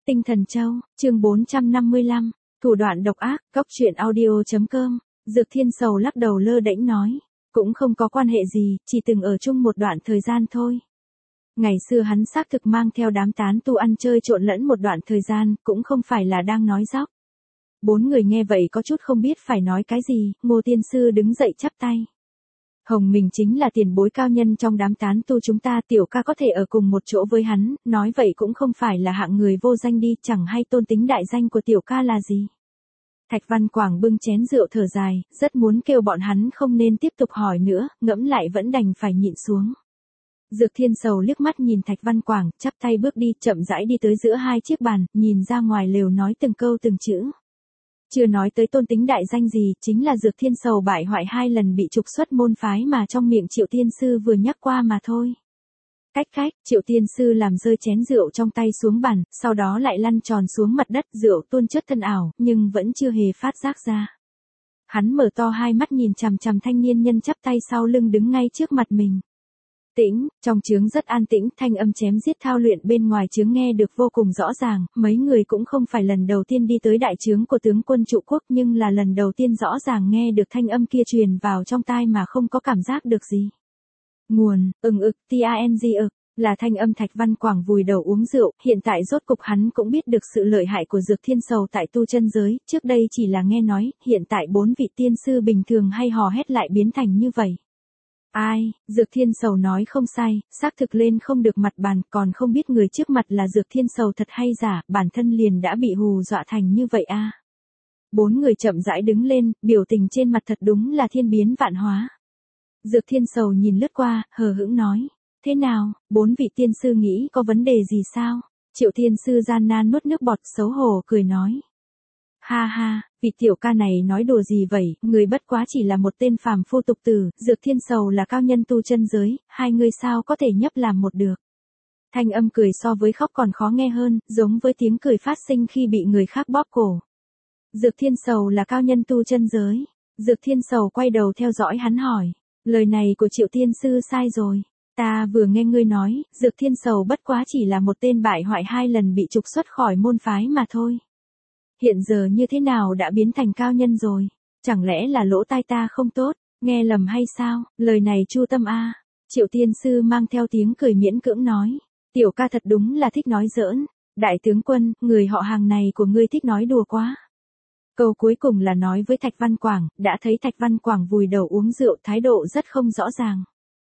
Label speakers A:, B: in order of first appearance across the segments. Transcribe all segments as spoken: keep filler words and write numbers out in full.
A: Tinh Thần Châu, chương bốn trăm năm mươi lăm, thủ đoạn độc ác, cóc truyện audio chấm com, Dược Thiên Sầu lắc đầu lơ đễnh nói, cũng không có quan hệ gì, chỉ từng ở chung một đoạn thời gian thôi. Ngày xưa hắn xác thực mang theo đám tán tu ăn chơi trộn lẫn một đoạn thời gian, cũng không phải là đang nói dóc. Bốn người nghe vậy có chút không biết phải nói cái gì, Ngô Tiên Sư đứng dậy chắp tay. Hồng mình chính là tiền bối cao nhân trong đám tán tu chúng ta, tiểu ca có thể ở cùng một chỗ với hắn, nói vậy cũng không phải là hạng người vô danh đi, chẳng hay tôn tính đại danh của tiểu ca là gì. Thạch Văn Quảng bưng chén rượu thở dài, rất muốn kêu bọn hắn không nên tiếp tục hỏi nữa, ngẫm lại vẫn đành phải nhịn xuống. Dược Thiên Sầu liếc mắt nhìn Thạch Văn Quảng, chắp tay bước đi, chậm rãi đi tới giữa hai chiếc bàn, nhìn ra ngoài lều nói từng câu từng chữ. Chưa nói tới tôn tính đại danh gì, chính là Dược Thiên Sầu bại hoại hai lần bị trục xuất môn phái mà trong miệng Triệu Tiên Sư vừa nhắc qua mà thôi. Cách cách, Triệu Tiên Sư làm rơi chén rượu trong tay xuống bàn, sau đó lại lăn tròn xuống mặt đất, rượu tuôn chất thân ảo, nhưng vẫn chưa hề phát giác ra. Hắn mở to hai mắt nhìn chằm chằm thanh niên nhân chắp tay sau lưng đứng ngay trước mặt mình. Tĩnh, trong trướng rất an tĩnh, thanh âm chém giết thao luyện bên ngoài trướng nghe được vô cùng rõ ràng, mấy người cũng không phải lần đầu tiên đi tới đại trướng của tướng quân trụ quốc nhưng là lần đầu tiên rõ ràng nghe được thanh âm kia truyền vào trong tai mà không có cảm giác được gì. Nguồn, ừng ực, tang ực, là thanh âm Thạch Văn Quảng vùi đầu uống rượu, hiện tại rốt cục hắn cũng biết được sự lợi hại của Dược Thiên Sầu tại tu chân giới, trước đây chỉ là nghe nói, hiện tại bốn vị tiên sư bình thường hay hò hét lại biến thành như vậy. Ai, Dược Thiên Sầu nói không sai, xác thực lên không được mặt bàn, còn không biết người trước mặt là Dược Thiên Sầu thật hay giả, bản thân liền đã bị hù dọa thành như vậy a. Bốn người chậm rãi đứng lên, biểu tình trên mặt thật đúng là thiên biến vạn hóa. Dược Thiên Sầu nhìn lướt qua, hờ hững nói, thế nào, bốn vị tiên sư nghĩ có vấn đề gì sao? Triệu Tiên Sư gian nan nuốt nước bọt xấu hổ cười nói. Ha ha, vị tiểu ca này nói đùa gì vậy, người bất quá chỉ là một tên phàm phu tục tử, Dược Thiên Sầu là cao nhân tu chân giới, hai người sao có thể nhấp làm một được. Thanh âm cười so với khóc còn khó nghe hơn, giống với tiếng cười phát sinh khi bị người khác bóp cổ. Dược Thiên Sầu là cao nhân tu chân giới. Dược Thiên Sầu quay đầu theo dõi hắn hỏi, lời này của Triệu Tiên Sư sai rồi. Ta vừa nghe ngươi nói, Dược Thiên Sầu bất quá chỉ là một tên bại hoại hai lần bị trục xuất khỏi môn phái mà thôi. Hiện giờ như thế nào đã biến thành cao nhân rồi? Chẳng lẽ là lỗ tai ta không tốt, nghe lầm hay sao? Lời này chu tâm a. Triệu Tiên Sư mang theo tiếng cười miễn cưỡng nói. Tiểu ca thật đúng là thích nói giỡn. Đại tướng quân, người họ hàng này của ngươi thích nói đùa quá. Câu cuối cùng là nói với Thạch Văn Quảng, đã thấy Thạch Văn Quảng vùi đầu uống rượu, thái độ rất không rõ ràng.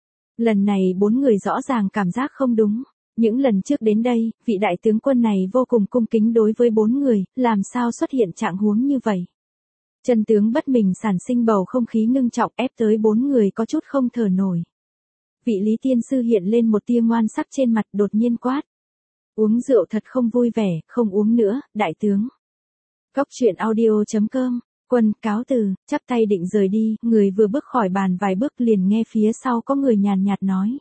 A: Lần này bốn người rõ ràng cảm giác không đúng. Những lần trước đến đây, vị đại tướng quân này vô cùng cung kính đối với bốn người, làm sao xuất hiện trạng huống như vậy. Chân tướng bất mình sản sinh bầu không khí ngưng trọng ép tới bốn người có chút không thở nổi. Vị Lý Tiên Sư hiện lên một tia ngoan sắc trên mặt đột nhiên quát. Uống rượu thật không vui vẻ, không uống nữa, đại tướng. Cóc truyện audio chấm com, quân cáo từ, chắp tay định rời đi, người vừa bước khỏi bàn vài bước liền nghe phía sau có người nhàn nhạt nói.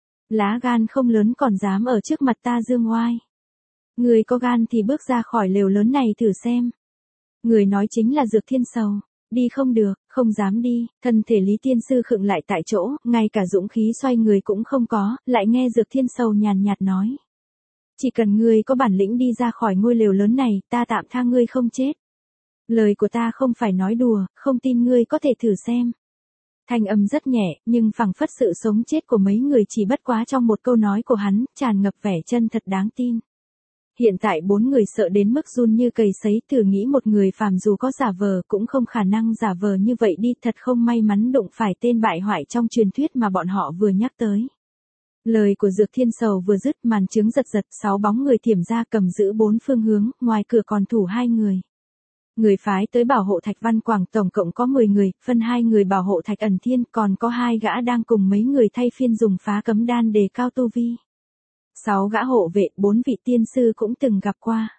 A: Lá gan không lớn còn dám ở trước mặt ta dương oai. Người có gan thì bước ra khỏi lều lớn này thử xem. Người nói chính là Dược Thiên Sầu. Đi không được, không dám đi, thân thể Lý Tiên Sư khựng lại tại chỗ, ngay cả dũng khí xoay người cũng không có, lại nghe Dược Thiên Sầu nhàn nhạt nói. Chỉ cần ngươi có bản lĩnh đi ra khỏi ngôi lều lớn này, ta tạm tha ngươi không chết. Lời của ta không phải nói đùa, không tin ngươi có thể thử xem. Thanh âm rất nhẹ, nhưng phảng phất sự sống chết của mấy người chỉ bất quá trong một câu nói của hắn, tràn ngập vẻ chân thật đáng tin. Hiện tại bốn người sợ đến mức run như cầy sấy, thử nghĩ một người phàm dù có giả vờ cũng không khả năng giả vờ như vậy đi, thật không may mắn đụng phải tên bại hoại trong truyền thuyết mà bọn họ vừa nhắc tới. Lời của Dược Thiên Sầu vừa dứt, màn trướng giật giật, sáu bóng người thiểm ra cầm giữ bốn phương hướng, ngoài cửa còn thủ hai người. Người phái tới bảo hộ Thạch Văn Quảng tổng cộng có mười người, phân hai người bảo hộ Thạch Ẩn Thiên, còn có hai gã đang cùng mấy người thay phiên dùng phá cấm đan đề cao tu vi. Sáu gã hộ vệ, bốn vị tiên sư cũng từng gặp qua.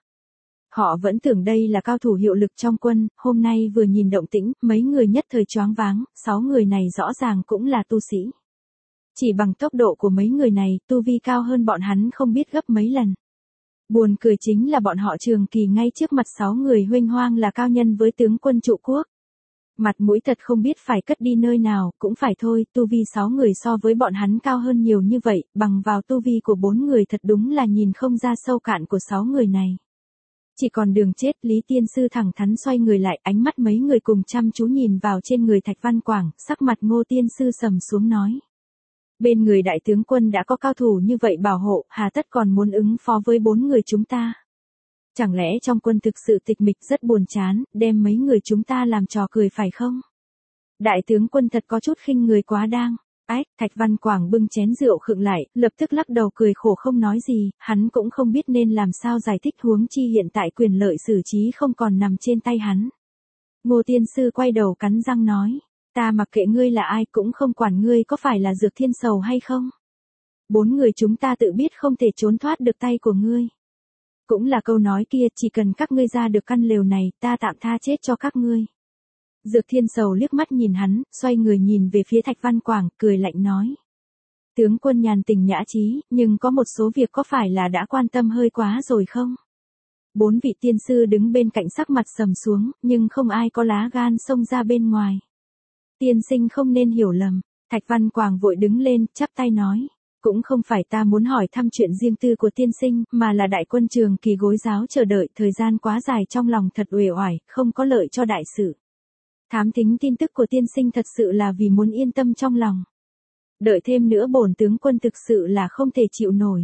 A: Họ vẫn tưởng đây là cao thủ hiệu lực trong quân, hôm nay vừa nhìn động tĩnh, mấy người nhất thời choáng váng, sáu người này rõ ràng cũng là tu sĩ. Chỉ bằng tốc độ của mấy người này, tu vi cao hơn bọn hắn không biết gấp mấy lần. Buồn cười chính là bọn họ trường kỳ ngay trước mặt sáu người huênh hoang là cao nhân với tướng quân trụ quốc. Mặt mũi thật không biết phải cất đi nơi nào, cũng phải thôi, tu vi sáu người so với bọn hắn cao hơn nhiều như vậy, bằng vào tu vi của bốn người thật đúng là nhìn không ra sâu cạn của sáu người này. Chỉ còn đường chết, Lý Tiên Sư thẳng thắn xoay người lại, ánh mắt mấy người cùng chăm chú nhìn vào trên người Thạch Văn Quảng, sắc mặt Ngô Tiên Sư sầm xuống nói. Bên người đại tướng quân đã có cao thủ như vậy bảo hộ, hà tất còn muốn ứng phó với bốn người chúng ta. Chẳng lẽ trong quân thực sự tịch mịch rất buồn chán, đem mấy người chúng ta làm trò cười phải không? Đại tướng quân thật có chút khinh người quá đang. Ách, Thạch Văn Quảng bưng chén rượu khựng lại, lập tức lắc đầu cười khổ không nói gì, hắn cũng không biết nên làm sao giải thích, huống chi hiện tại quyền lợi xử trí không còn nằm trên tay hắn. Ngô Tiên Sư quay đầu cắn răng nói, ta mặc kệ ngươi là ai, cũng không quản ngươi có phải là Dược Thiên Sầu hay không. Bốn người chúng ta tự biết không thể trốn thoát được tay của ngươi. Cũng là câu nói kia, chỉ cần các ngươi ra được căn lều này, ta tạm tha chết cho các ngươi. Dược Thiên Sầu liếc mắt nhìn hắn, xoay người nhìn về phía Thạch Văn Quảng, cười lạnh nói. Tướng quân nhàn tình nhã trí, nhưng có một số việc có phải là đã quan tâm hơi quá rồi không? Bốn vị tiên sư đứng bên cạnh sắc mặt sầm xuống, nhưng không ai có lá gan xông ra bên ngoài. Tiên sinh không nên hiểu lầm. Thạch Văn Quảng vội đứng lên, chắp tay nói. Cũng không phải ta muốn hỏi thăm chuyện riêng tư của tiên sinh, mà là đại quân Trường Kỳ gối giáo chờ đợi, thời gian quá dài trong lòng thật uể oải, không có lợi cho đại sự. Thám thính tin tức của tiên sinh thật sự là vì muốn yên tâm trong lòng. Đợi thêm nữa bổn tướng quân thực sự là không thể chịu nổi.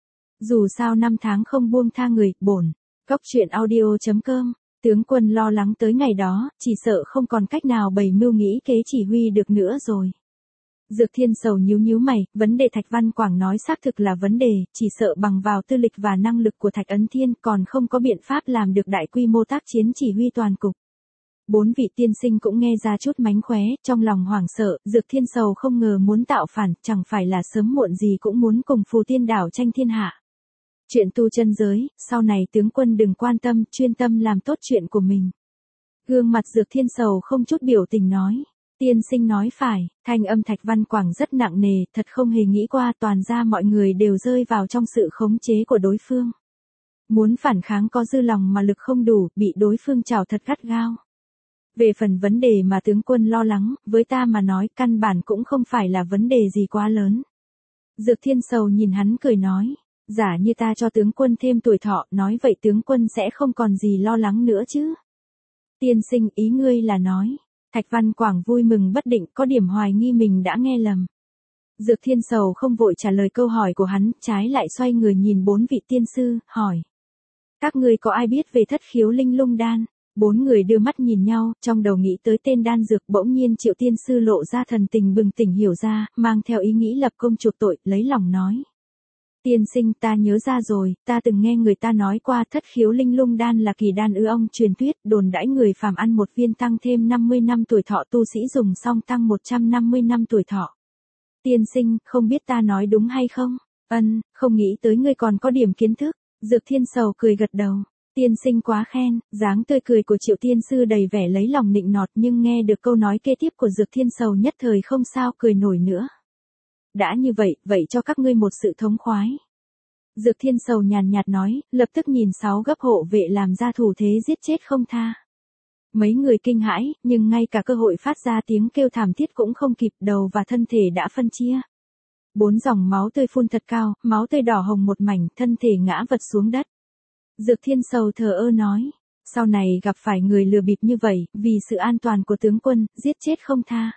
A: Dù sao năm tháng không buông tha người, bổn. Cóc truyện audio chấm com. Tướng quân lo lắng tới ngày đó, chỉ sợ không còn cách nào bày mưu nghĩ kế chỉ huy được nữa rồi. Dược Thiên Sầu nhíu nhíu mày, vấn đề Thạch Văn Quảng nói xác thực là vấn đề, chỉ sợ bằng vào tư lịch và năng lực của Thạch Ấn Thiên còn không có biện pháp làm được đại quy mô tác chiến chỉ huy toàn cục. Bốn vị tiên sinh cũng nghe ra chút mánh khóe, trong lòng hoảng sợ, Dược Thiên Sầu không ngờ muốn tạo phản, chẳng phải là sớm muộn gì cũng muốn cùng Phù Tiên Đảo tranh thiên hạ. Chuyện tu chân giới, sau này tướng quân đừng quan tâm, chuyên tâm làm tốt chuyện của mình. Gương mặt Dược Thiên Sầu không chút biểu tình nói. Tiên sinh nói phải, thanh âm Thạch Văn Quảng rất nặng nề, thật không hề nghĩ qua, toàn ra mọi người đều rơi vào trong sự khống chế của đối phương. Muốn phản kháng có dư lòng mà lực không đủ, bị đối phương trảo thật gắt gao. Về phần vấn đề mà tướng quân lo lắng, với ta mà nói căn bản cũng không phải là vấn đề gì quá lớn. Dược Thiên Sầu nhìn hắn cười nói, giả như ta cho tướng quân thêm tuổi thọ, nói vậy tướng quân sẽ không còn gì lo lắng nữa chứ. Tiên sinh, ý ngươi là nói. Thạch Văn Quảng vui mừng bất định, có điểm hoài nghi mình đã nghe lầm. Dược Thiên Sầu không vội trả lời câu hỏi của hắn, trái lại xoay người nhìn bốn vị tiên sư, hỏi. Các ngươi có ai biết về Thất Khiếu Linh Lung Đan? Bốn người đưa mắt nhìn nhau, trong đầu nghĩ tới tên đan dược, bỗng nhiên Triệu tiên sư lộ ra thần tình bừng tỉnh hiểu ra, mang theo ý nghĩ lập công chuộc tội, lấy lòng nói. Tiên sinh, ta nhớ ra rồi, ta từng nghe người ta nói qua Thất Khiếu Linh Lung Đan là kỳ đan ư ong truyền thuyết, đồn đãi người phàm ăn một viên tăng thêm năm mươi năm tuổi thọ, tu sĩ dùng xong tăng một trăm năm mươi năm tuổi thọ. Tiên sinh, không biết ta nói đúng hay không? Ân, không nghĩ tới ngươi còn có điểm kiến thức. Dược Thiên Sầu cười gật đầu. Tiên sinh quá khen, dáng tươi cười của Triệu tiên sư đầy vẻ lấy lòng nịnh nọt, nhưng nghe được câu nói kế tiếp của Dược Thiên Sầu nhất thời không sao cười nổi nữa. Đã như vậy, vậy cho các ngươi một sự thống khoái. Dược Thiên Sầu nhàn nhạt nói, lập tức nhìn sáu gấp hộ vệ làm ra thủ thế giết chết không tha. Mấy người kinh hãi, nhưng ngay cả cơ hội phát ra tiếng kêu thảm thiết cũng không kịp, đầu và thân thể đã phân chia. Bốn dòng máu tươi phun thật cao, máu tươi đỏ hồng một mảnh, thân thể ngã vật xuống đất. Dược Thiên Sầu thờ ơ nói, sau này gặp phải người lừa bịp như vậy, vì sự an toàn của tướng quân, giết chết không tha.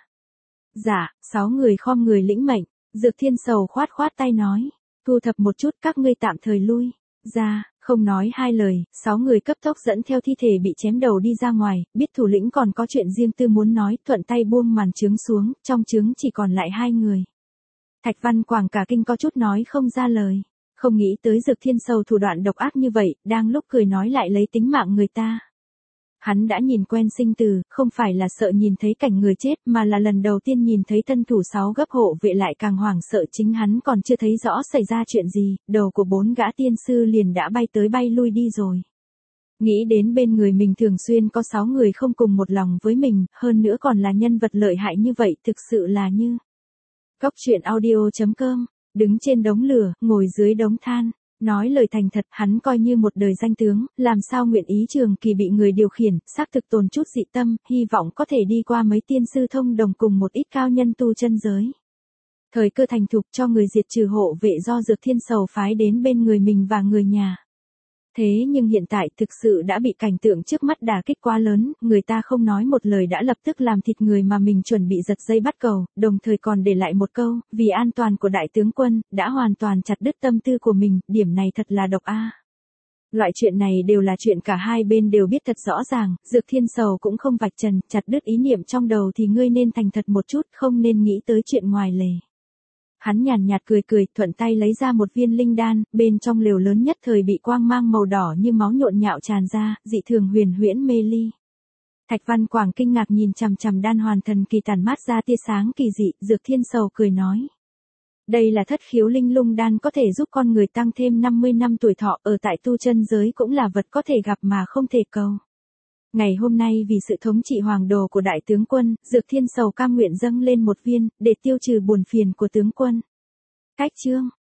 A: Dạ, sáu người khom người lĩnh mệnh. Dược Thiên Sầu khoát khoát tay nói, thu thập một chút, các ngươi tạm thời lui ra. Không nói hai lời, sáu người cấp tốc dẫn theo thi thể bị chém đầu đi ra ngoài, biết thủ lĩnh còn có chuyện riêng tư muốn nói, thuận tay buông màn trướng xuống, trong trướng chỉ còn lại hai người. Thạch Văn Quảng cả kinh có chút nói không ra lời, không nghĩ tới Dược Thiên Sầu thủ đoạn độc ác như vậy, đang lúc cười nói lại lấy tính mạng người ta. Hắn đã nhìn quen sinh tử, không phải là sợ nhìn thấy cảnh người chết, mà là lần đầu tiên nhìn thấy thân thủ sáu gấp hộ vệ lại càng hoảng sợ, chính hắn còn chưa thấy rõ xảy ra chuyện gì, đầu của bốn gã tiên sư liền đã bay tới bay lui đi rồi. Nghĩ đến bên người mình thường xuyên có sáu người không cùng một lòng với mình, hơn nữa còn là nhân vật lợi hại như vậy, thực sự là như. Cóc truyện audio chấm com, đứng trên đống lửa, ngồi dưới đống than. Nói lời thành thật, hắn coi như một đời danh tướng, làm sao nguyện ý Trường Kỳ bị người điều khiển, xác thực tồn chút dị tâm, hy vọng có thể đi qua mấy tiên sư thông đồng cùng một ít cao nhân tu chân giới. Thời cơ thành thục cho người diệt trừ hộ vệ do Dược Thiên Sầu phái đến bên người mình và người nhà. Thế nhưng hiện tại thực sự đã bị cảnh tượng trước mắt đả kích quá lớn, người ta không nói một lời đã lập tức làm thịt người mà mình chuẩn bị giật dây bắt cầu, đồng thời còn để lại một câu, vì an toàn của đại tướng quân, đã hoàn toàn chặt đứt tâm tư của mình, điểm này thật là độc a. Loại chuyện này đều là chuyện cả hai bên đều biết thật rõ ràng, Dược Thiên Sầu cũng không vạch trần, chặt đứt ý niệm trong đầu thì ngươi nên thành thật một chút, không nên nghĩ tới chuyện ngoài lề. Hắn nhàn nhạt cười cười, thuận tay lấy ra một viên linh đan, bên trong lều lớn nhất thời bị quang mang màu đỏ như máu nhộn nhạo tràn ra, dị thường huyền huyễn mê ly. Thạch Văn Quảng kinh ngạc nhìn chằm chằm đan hoàn thần kỳ tản mát ra tia sáng kỳ dị, Dược Thiên Sầu cười nói. Đây là thất khiếu linh lung đan có thể giúp con người tăng thêm năm mươi năm tuổi thọ, ở tại tu chân giới cũng là vật có thể gặp mà không thể cầu. Ngày hôm nay vì sự thống trị hoàng đồ của đại tướng quân, Dược Thiên Sầu cam nguyện dâng lên một viên, để tiêu trừ buồn phiền của tướng quân. Cách chương